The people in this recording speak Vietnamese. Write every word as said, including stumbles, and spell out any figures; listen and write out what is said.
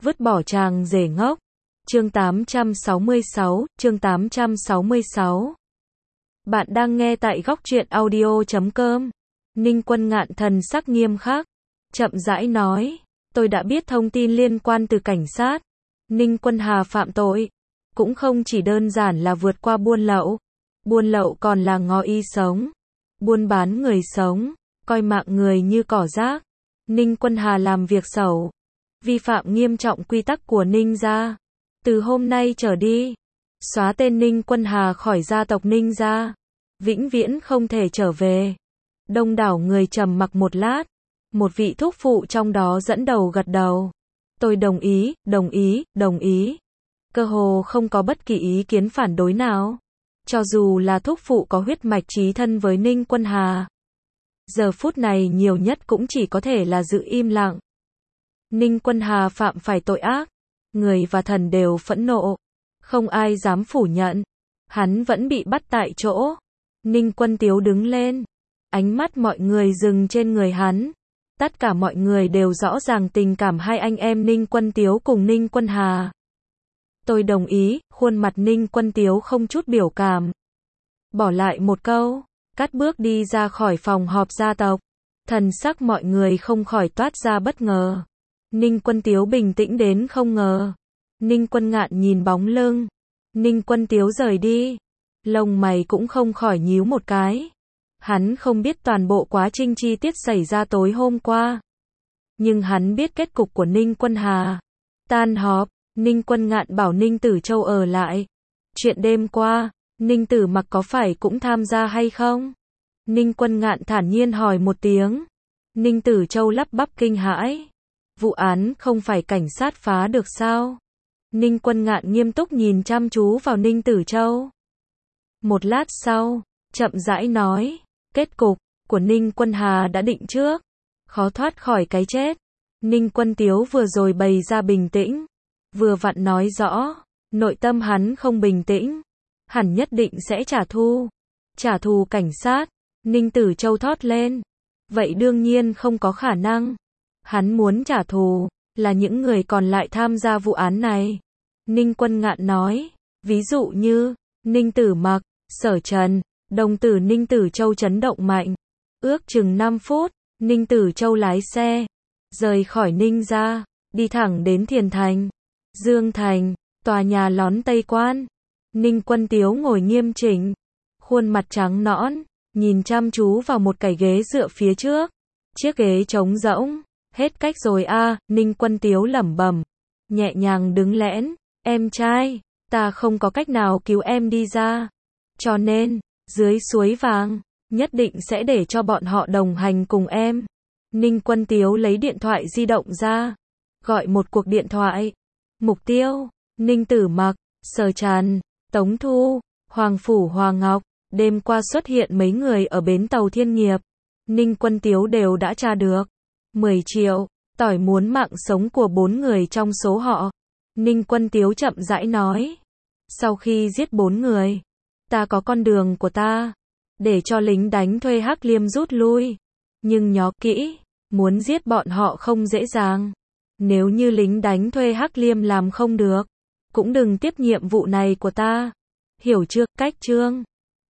Vứt bỏ chàng rể ngốc. Chương tám trăm sáu mươi sáu, chương tám trăm sáu mươi sáu. Bạn đang nghe tại góc truyện audio chấm com. Ninh Quân Ngạn thần sắc nghiêm khắc, chậm rãi nói, tôi đã biết thông tin liên quan từ cảnh sát. Ninh Quân Hà phạm tội, cũng không chỉ đơn giản là vượt qua buôn lậu. Buôn lậu còn là ngó ý sống, buôn bán người sống, coi mạng người như cỏ rác. Ninh Quân Hà làm việc xấu, vi phạm nghiêm trọng quy tắc của Ninh gia. Từ hôm nay trở đi, xóa tên Ninh Quân Hà khỏi gia tộc Ninh gia, vĩnh viễn không thể trở về. Đông đảo người trầm mặc một lát, một vị thúc phụ trong đó dẫn đầu gật đầu. Tôi đồng ý, đồng ý, đồng ý. Cơ hồ không có bất kỳ ý kiến phản đối nào. Cho dù là thúc phụ có huyết mạch chí thân với Ninh Quân Hà, giờ phút này nhiều nhất cũng chỉ có thể là giữ im lặng. Ninh Quân Hà phạm phải tội ác, người và thần đều phẫn nộ, không ai dám phủ nhận. Hắn vẫn bị bắt tại chỗ. Ninh Quân Tiếu đứng lên, ánh mắt mọi người dừng trên người hắn. Tất cả mọi người đều rõ ràng tình cảm hai anh em Ninh Quân Tiếu cùng Ninh Quân Hà. Tôi đồng ý. Khuôn mặt Ninh Quân Tiếu không chút biểu cảm, bỏ lại một câu, cắt bước đi ra khỏi phòng họp gia tộc. Thần sắc mọi người không khỏi toát ra bất ngờ. Ninh Quân Tiếu bình tĩnh đến không ngờ. Ninh Quân Ngạn nhìn bóng lưng Ninh Quân Tiếu rời đi, lông mày cũng không khỏi nhíu một cái. Hắn không biết toàn bộ quá trình chi tiết xảy ra tối hôm qua, nhưng hắn biết kết cục của Ninh Quân Hà. Tan họp, Ninh Quân Ngạn bảo Ninh Tử Châu ở lại. Chuyện đêm qua, Ninh Tử Mặc có phải cũng tham gia hay không? Ninh Quân Ngạn thản nhiên hỏi một tiếng. Ninh Tử Châu lắp bắp kinh hãi. Vụ án không phải cảnh sát phá được sao? Ninh Quân Ngạn nghiêm túc nhìn chăm chú vào Ninh Tử Châu. Một lát sau, chậm rãi nói, kết cục của Ninh Quân Hà đã định trước, khó thoát khỏi cái chết. Ninh Quân Tiếu vừa rồi bày ra bình tĩnh, vừa vặn nói rõ, nội tâm hắn không bình tĩnh, hẳn nhất định sẽ trả thù. Trả thù cảnh sát. Ninh Tử Châu thốt lên. Vậy đương nhiên không có khả năng. Hắn muốn trả thù là những người còn lại tham gia vụ án này. Ninh Quân Ngạn nói, ví dụ như Ninh Tử Mặc, Sở Trần. Đồng tử Ninh Tử Châu chấn động mạnh. Ước chừng năm phút, Ninh Tử Châu lái xe rời khỏi Ninh gia, đi thẳng đến Thiền Thành, Dương Thành, tòa nhà lón Tây Quan. Ninh Quân Tiếu ngồi nghiêm chỉnh, khuôn mặt trắng nõn, nhìn chăm chú vào một cái ghế dựa phía trước. Chiếc ghế trống rỗng. Hết cách rồi a. À, Ninh Quân Tiếu lẩm bẩm, nhẹ nhàng đứng lẽn. Em trai, ta không có cách nào cứu em đi ra, cho nên dưới suối vàng nhất định sẽ để cho bọn họ đồng hành cùng em. Ninh Quân Tiếu lấy điện thoại di động ra, gọi một cuộc điện thoại. Mục tiêu, Ninh Tử Mặc, Sở Trần, Tống Thu, Hoàng Phủ Hoàng Ngọc. Đêm qua xuất hiện mấy người ở bến tàu Thiên Nghiệp, Ninh Quân Tiếu đều đã tra được. mười triệu, tỏi muốn mạng sống của bốn người trong số họ. Ninh Quân Tiếu chậm rãi nói, sau khi giết bốn người, ta có con đường của ta, để cho lính đánh thuê Hắc Liêm rút lui. Nhưng nhớ kỹ, muốn giết bọn họ không dễ dàng. Nếu như lính đánh thuê Hắc Liêm làm không được, cũng đừng tiếp nhiệm vụ này của ta. Hiểu chưa? Cách chương